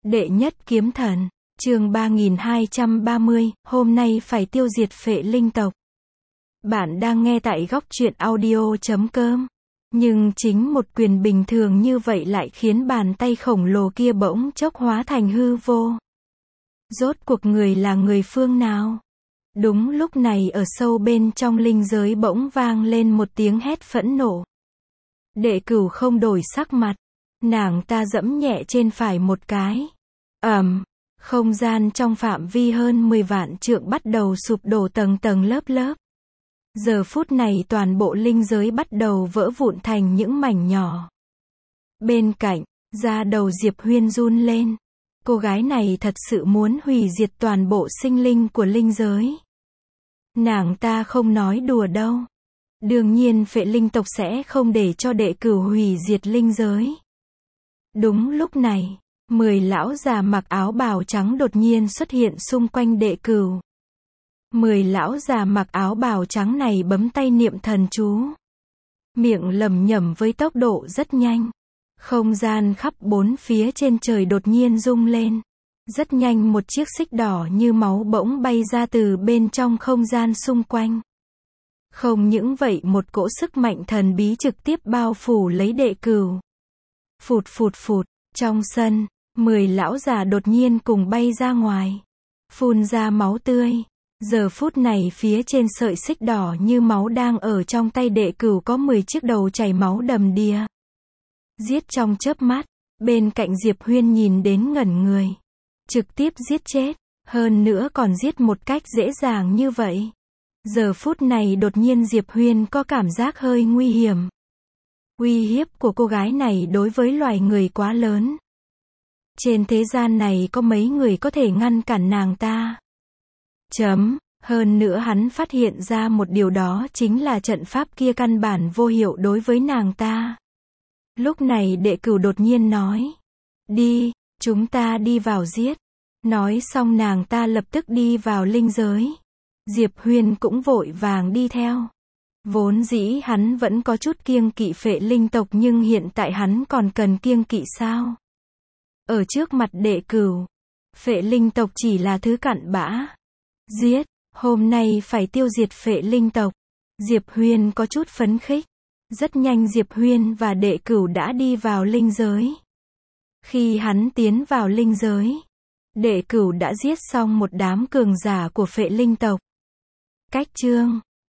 Đệ nhất kiếm thần, chương 3230, hôm nay phải tiêu diệt phệ linh tộc. Bạn đang nghe tại góc truyện audio.com. Nhưng chính một quyền bình thường như vậy lại khiến bàn tay khổng lồ kia bỗng chốc hóa thành hư vô. Rốt cuộc người là người phương nào? Đúng lúc này ở sâu bên trong linh giới bỗng vang lên một tiếng hét phẫn nộ. Đệ Cửu không đổi sắc mặt. Nàng ta giẫm nhẹ trên phải một cái. Không gian trong phạm vi hơn 10 vạn trượng bắt đầu sụp đổ tầng tầng lớp lớp. Giờ phút này toàn bộ linh giới bắt đầu vỡ vụn thành những mảnh nhỏ. Bên cạnh, da đầu Diệp Huyên run lên. Cô gái này thật sự muốn hủy diệt toàn bộ sinh linh của linh giới. Nàng ta không nói đùa đâu. Đương nhiên phệ linh tộc sẽ không để cho Đệ Cửu hủy diệt linh giới. Đúng lúc này, 10 lão già mặc áo bào trắng đột nhiên xuất hiện xung quanh Đệ Cửu. 10 lão già mặc áo bào trắng này bấm tay niệm thần chú. Miệng lẩm nhẩm với tốc độ rất nhanh. Không gian khắp bốn phía trên trời đột nhiên rung lên. Rất nhanh một chiếc xích đỏ như máu bỗng bay ra từ bên trong không gian xung quanh. Không những vậy một cỗ sức mạnh thần bí trực tiếp bao phủ lấy Đệ Cửu. Phụt phụt phụt, trong sân, 10 lão già đột nhiên cùng bay ra ngoài. Phun ra máu tươi. Giờ phút này phía trên sợi xích đỏ như máu đang ở trong tay Đệ Cửu có 10 chiếc đầu chảy máu đầm đìa. Giết trong chớp mắt, bên cạnh Diệp Huyên nhìn đến ngẩn người. Trực tiếp giết chết, hơn nữa còn giết một cách dễ dàng như vậy. Giờ phút này đột nhiên Diệp Huyên có cảm giác hơi nguy hiểm. Uy hiếp của cô gái này đối với loài người quá lớn. Trên thế gian này có mấy người có thể ngăn cản nàng ta. Hơn nữa hắn phát hiện ra một điều đó chính là trận pháp kia căn bản vô hiệu đối với nàng ta. Lúc này Đệ Cửu đột nhiên nói. Đi, chúng ta đi vào giết. Nói xong nàng ta lập tức đi vào linh giới. Diệp Huyên cũng vội vàng đi theo. Vốn dĩ hắn vẫn có chút kiêng kỵ phệ linh tộc nhưng hiện tại hắn còn cần kiêng kỵ sao? Ở trước mặt Đệ Cửu, phệ linh tộc chỉ là thứ cặn bã. Giết, hôm nay phải tiêu diệt phệ linh tộc. Diệp Huyên có chút phấn khích. Rất nhanh Diệp Huyên và Đệ Cửu đã đi vào linh giới. Khi hắn tiến vào linh giới, Đệ Cửu đã giết xong một đám cường giả của phệ linh tộc. Cách chương